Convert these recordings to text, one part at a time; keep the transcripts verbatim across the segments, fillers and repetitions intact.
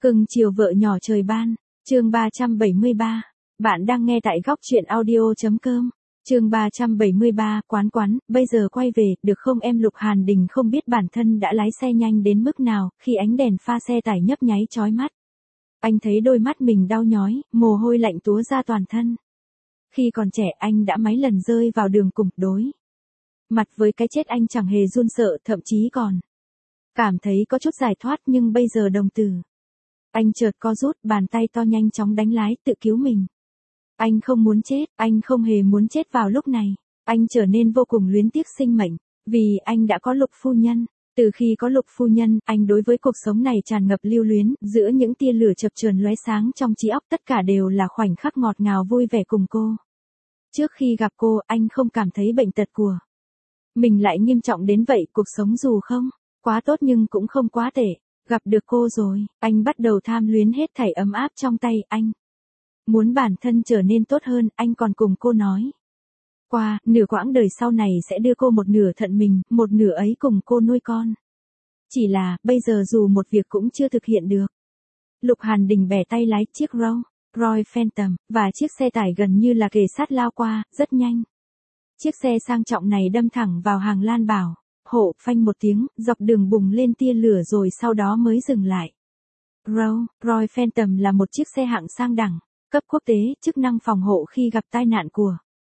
Cưng chiều vợ nhỏ trời ban, chương ba trăm bảy mươi ba. Bạn đang nghe tại góc truyện audio.com. Chương ba trăm bảy mươi ba, quán quán, bây giờ quay về, được không em? Lục Hàn Đình không biết bản thân đã lái xe nhanh đến mức nào, khi ánh đèn pha xe tải nhấp nháy chói mắt. Anh thấy đôi mắt mình đau nhói, mồ hôi lạnh túa ra toàn thân. Khi còn trẻ anh đã mấy lần rơi vào đường cùng, đối mặt với cái chết anh chẳng hề run sợ, thậm chí còn cảm thấy có chút giải thoát, nhưng bây giờ đồng tử anh chợt co rút, bàn tay to nhanh chóng đánh lái, tự cứu mình. Anh không muốn chết, anh không hề muốn chết vào lúc này. Anh trở nên vô cùng luyến tiếc sinh mệnh, vì anh đã có Lục phu nhân. Từ khi có Lục phu nhân, anh đối với cuộc sống này tràn ngập lưu luyến, giữa những tia lửa chập chờn lóe sáng trong trí óc, tất cả đều là khoảnh khắc ngọt ngào vui vẻ cùng cô. Trước khi gặp cô, anh không cảm thấy bệnh tật của mình lại nghiêm trọng đến vậy, cuộc sống dù không quá tốt nhưng cũng không quá tệ. Gặp được cô rồi, anh bắt đầu tham luyến hết thảy ấm áp trong tay. Anh muốn bản thân trở nên tốt hơn, anh còn cùng cô nói qua, nửa quãng đời sau này sẽ đưa cô một nửa thận mình, một nửa ấy cùng cô nuôi con. Chỉ là, bây giờ dù một việc cũng chưa thực hiện được. Lục Hàn Đình bẻ tay lái chiếc Rolls Royce Phantom, và chiếc xe tải gần như là kề sát lao qua, rất nhanh. Chiếc xe sang trọng này đâm thẳng vào hàng lan bảo hộ, phanh một tiếng, dọc đường bùng lên tia lửa rồi sau đó mới dừng lại. Rolls Royce Phantom là một chiếc xe hạng sang đẳng, cấp quốc tế, chức năng phòng hộ khi gặp tai nạn của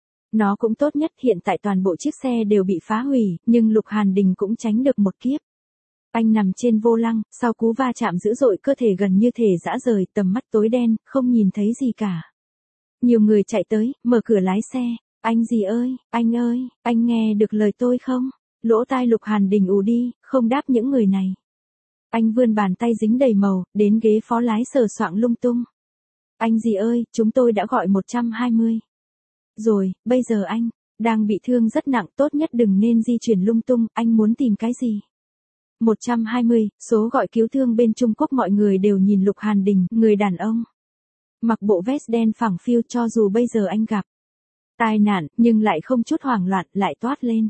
nó cũng tốt nhất. Hiện tại toàn bộ chiếc xe đều bị phá hủy, nhưng Lục Hàn Đình cũng tránh được một kiếp. Anh nằm trên vô lăng, sau cú va chạm dữ dội cơ thể gần như thể rã rời, tầm mắt tối đen, không nhìn thấy gì cả. Nhiều người chạy tới, mở cửa lái xe. Anh gì ơi, anh ơi, anh nghe được lời tôi không? Lỗ tai Lục Hàn Đình ù đi, không đáp những người này. Anh vươn bàn tay dính đầy màu, đến ghế phó lái sờ soạng lung tung. Anh gì ơi, chúng tôi đã gọi một trăm hai mươi. Rồi, bây giờ anh đang bị thương rất nặng, tốt nhất đừng nên di chuyển lung tung. Anh muốn tìm cái gì? một trăm hai mươi, số gọi cứu thương bên Trung Quốc. Mọi người đều nhìn Lục Hàn Đình, người đàn ông mặc bộ vest đen phẳng phiu, cho dù bây giờ anh gặp tai nạn, nhưng lại không chút hoảng loạn, lại toát lên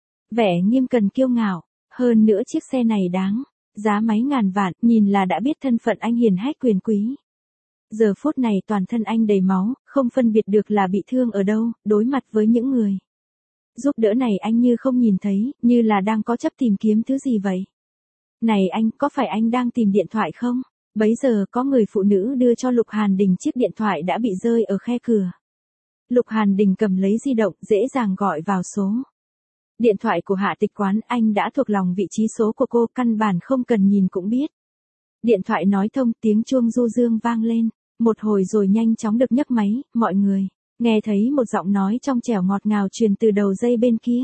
vẻ nghiêm cẩn kiêu ngạo. Hơn nữa chiếc xe này đáng giá mấy ngàn vạn, nhìn là đã biết thân phận anh hiền hách quyền quý. Giờ phút này toàn thân anh đầy máu, không phân biệt được là bị thương ở đâu, đối mặt với những người giúp đỡ này anh như không nhìn thấy, như là đang có chấp tìm kiếm thứ gì vậy. Này anh, có phải anh đang tìm điện thoại không? Bấy giờ có người phụ nữ đưa cho Lục Hàn Đình chiếc điện thoại đã bị rơi ở khe cửa. Lục Hàn Đình cầm lấy di động, dễ dàng gọi vào số điện thoại của Hạ Tịch Quán. Anh đã thuộc lòng vị trí số của cô, căn bản không cần nhìn cũng biết. Điện thoại nói thông, tiếng chuông du dương vang lên. Một hồi rồi nhanh chóng được nhấc máy, mọi người nghe thấy một giọng nói trong trẻo ngọt ngào truyền từ đầu dây bên kia.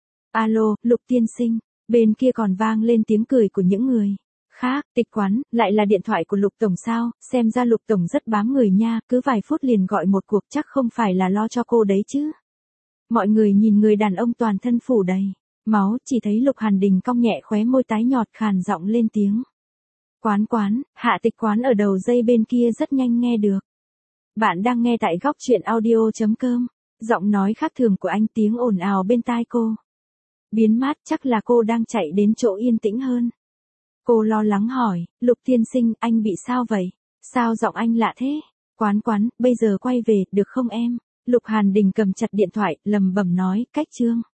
Alo, Lục tiên sinh. Bên kia còn vang lên tiếng cười của những người khác. Tịch Quán, lại là điện thoại của Lục tổng sao? Xem ra Lục tổng rất bám người nha, cứ vài phút liền gọi một cuộc, chắc không phải là lo cho cô đấy chứ. Mọi người nhìn người đàn ông toàn thân phủ đầy máu, chỉ thấy Lục Hàn Đình cong nhẹ khóe môi tái nhọt, khàn giọng lên tiếng. Quán quán, Hạ Tịch Quán ở đầu dây bên kia rất nhanh nghe được. Bạn đang nghe tại góc truyện audio.com. Giọng nói khác thường của anh, tiếng ồn ào bên tai cô biến mát, chắc là cô đang chạy đến chỗ yên tĩnh hơn. Cô lo lắng hỏi, Lục tiên sinh, anh bị sao vậy? Sao giọng anh lạ thế? Quán quán, bây giờ quay về, được không em? Lục Hàn Đình cầm chặt điện thoại, lầm bẩm nói, cách chương